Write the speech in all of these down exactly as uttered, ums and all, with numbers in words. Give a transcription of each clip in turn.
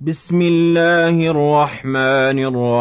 بسم الله الرحمن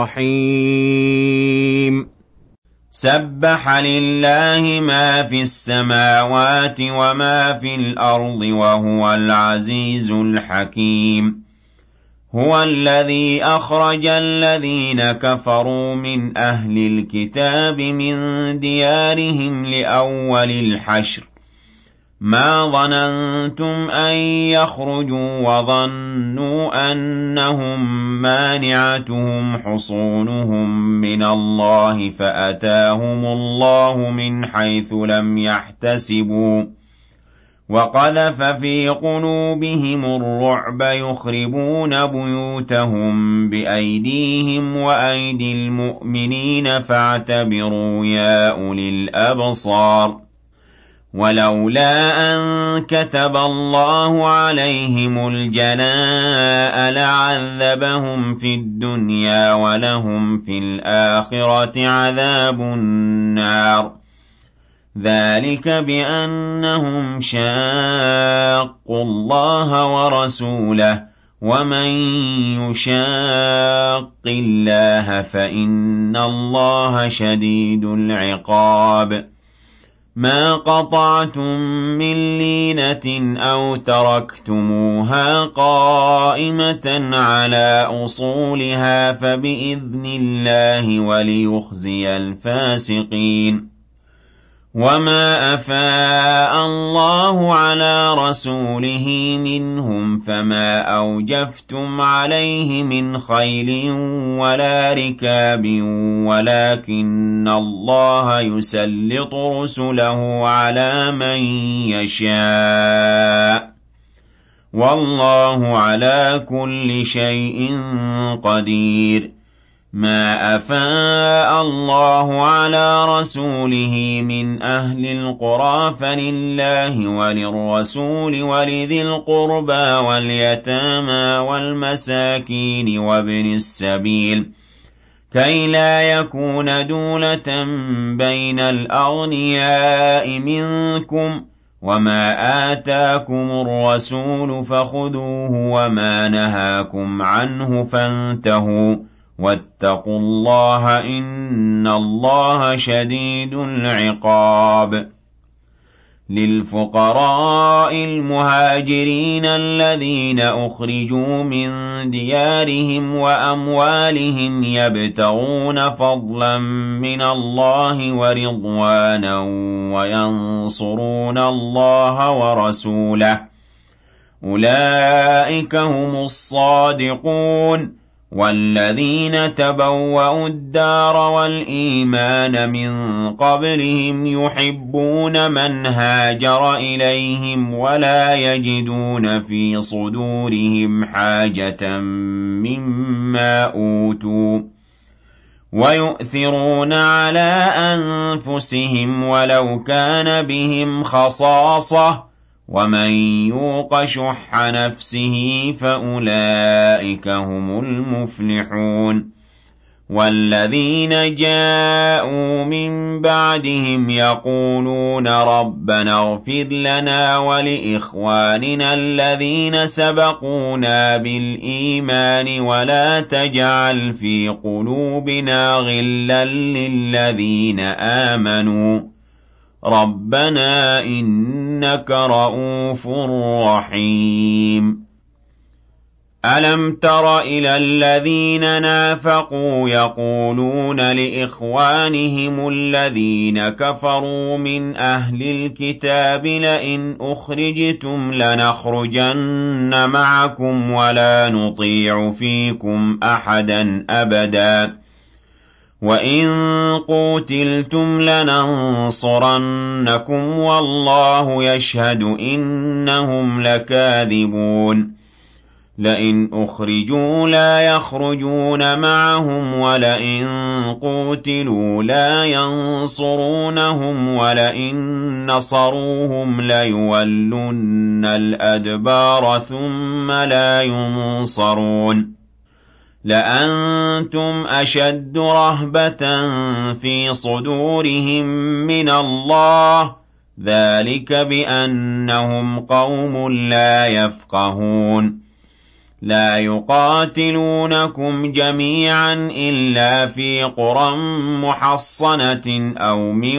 الرحيم سبح لله ما في السماوات وما في الأرض وهو العزيز الحكيم هو الذي أخرج الذين كفروا من أهل الكتاب من ديارهم لأول الحشر ما ظننتم أن يخرجوا وظنوا أنهم مانعتهم حصونهم من الله فأتاهم الله من حيث لم يحتسبوا وقذف في قلوبهم الرعب يخربون بيوتهم بأيديهم وأيدي المؤمنين فاعتبروا يا أولي الأبصار ولولا أن كتب الله عليهم الجلاء لعذبهم في الدنيا ولهم في الآخرة عذاب النار ذلك بأنهم شاقوا الله ورسوله ومن يشاق الله فإن الله شديد العقاب ما قطعتم من لينة أو تركتموها قائمة على أصولها فبإذن الله وليخزي الفاسقين وما أفاء الله على رسوله منهم فما أوجفتم عليه من خيل ولا ركاب ولكن الله يسلط رسله على من يشاء والله على كل شيء قدير ما أفاء الله على رسوله من أهل القرى فلله وللرسول ولذي القربى واليتامى والمساكين وابن السبيل كي لا يكون دولة بين الأغنياء منكم وما آتاكم الرسول فخذوه وما نهاكم عنه فانتهوا واتقوا الله إن الله شديد العقاب للفقراء المهاجرين الذين أخرجوا من ديارهم وأموالهم يبتغون فضلا من الله ورضوانا وينصرون الله ورسوله أولئك هم الصادقون والذين تبوأوا الدار والإيمان من قبلهم يحبون من هاجر إليهم ولا يجدون في صدورهم حاجة مما أوتوا ويؤثرون على أنفسهم ولو كان بهم خصاصة ومن يوق شح نفسه فأولئك هم المفلحون والذين جاءوا من بعدهم يقولون ربنا اغفر لنا ولإخواننا الذين سبقونا بالإيمان ولا تجعل في قلوبنا غلا للذين آمنوا ربنا إنك رؤوف رحيم ألم تر إلى الذين نافقوا يقولون لإخوانهم الذين كفروا من أهل الكتاب لئن أخرجتم لنخرجن معكم ولا نطيع فيكم أحدا أبدا وَإِن قُوتِلْتُمْ لَنَنصُرَنَّكُمْ وَاللَّهُ يَشْهَدُ إِنَّهُمْ لَكَاذِبُونَ لئن أخرجوا لا يخرجون معهم ولئن قوتلوا لا ينصرونهم ولئن نصروهم ليولن الأدبار ثم لا ينصرون لأنتم أشد رهبة في صدورهم من الله ذلك بأنهم قوم لا يفقهون لا يقاتلونكم جميعا إلا في قرى محصنة أو من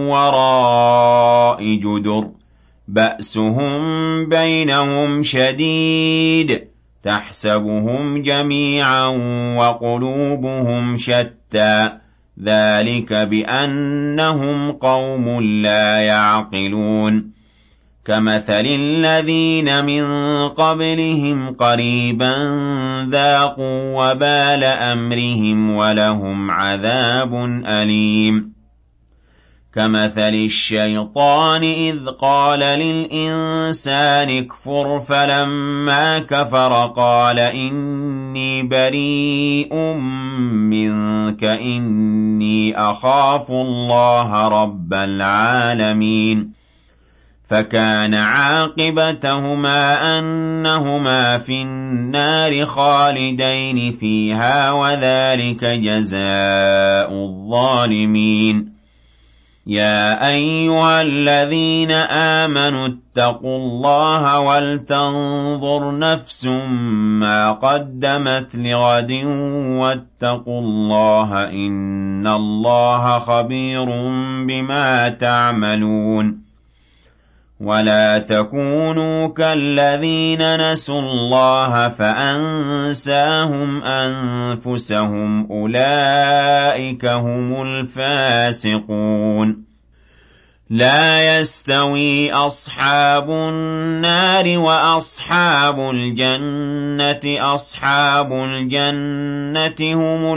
وراء جدر بأسهم بينهم شديد تحسبهم جميعا وقلوبهم شتى ذلك بأنهم قوم لا يعقلون كمثل الذين من قبلهم قريبا ذاقوا وبال أمرهم ولهم عذاب أليم كمثل الشيطان إذ قال للإنسان اكفر فلما كفر قال إني بريء منك إني أخاف الله رب العالمين فكان عاقبتهما أنهما في النار خالدين فيها وذلك جزاء الظالمين يا أيها الذين آمنوا اتقوا الله ولتنظر نفس ما قدمت لغد واتقوا الله إن الله خبير بما تعملون ولا تكونوا كالذين نسوا الله فأنساهم أنفسهم أولئك هم الفاسقون لا يستوي أصحاب النار وأصحاب الجنة أصحاب الجنة هم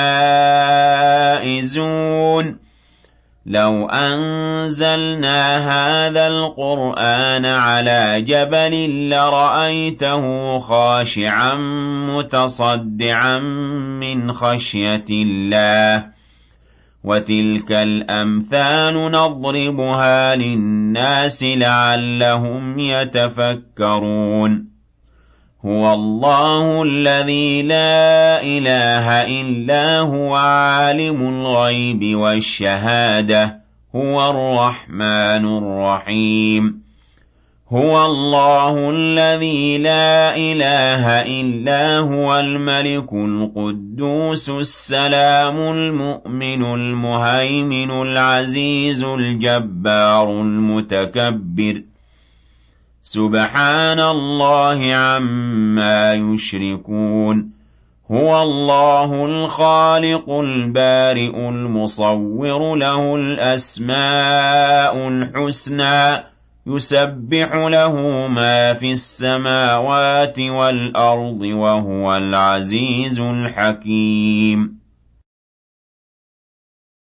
الفائزون لو أنزلنا هذا القرآن على جبل لرأيته خاشعا متصدعا من خشية الله وتلك الأمثال نضربها للناس لعلهم يتفكرون هو الله الذي لا إله إلا هو عالم الغيب والشهادة هو الرحمن الرحيم هو الله الذي لا إله إلا هو الملك القدوس السلام المؤمن المهيمن العزيز الجبار المتكبر سبحان الله عما يشركون هو الله الخالق البارئ المصور له الأسماء الحسنى يسبح له ما في السماوات والأرض وهو العزيز الحكيم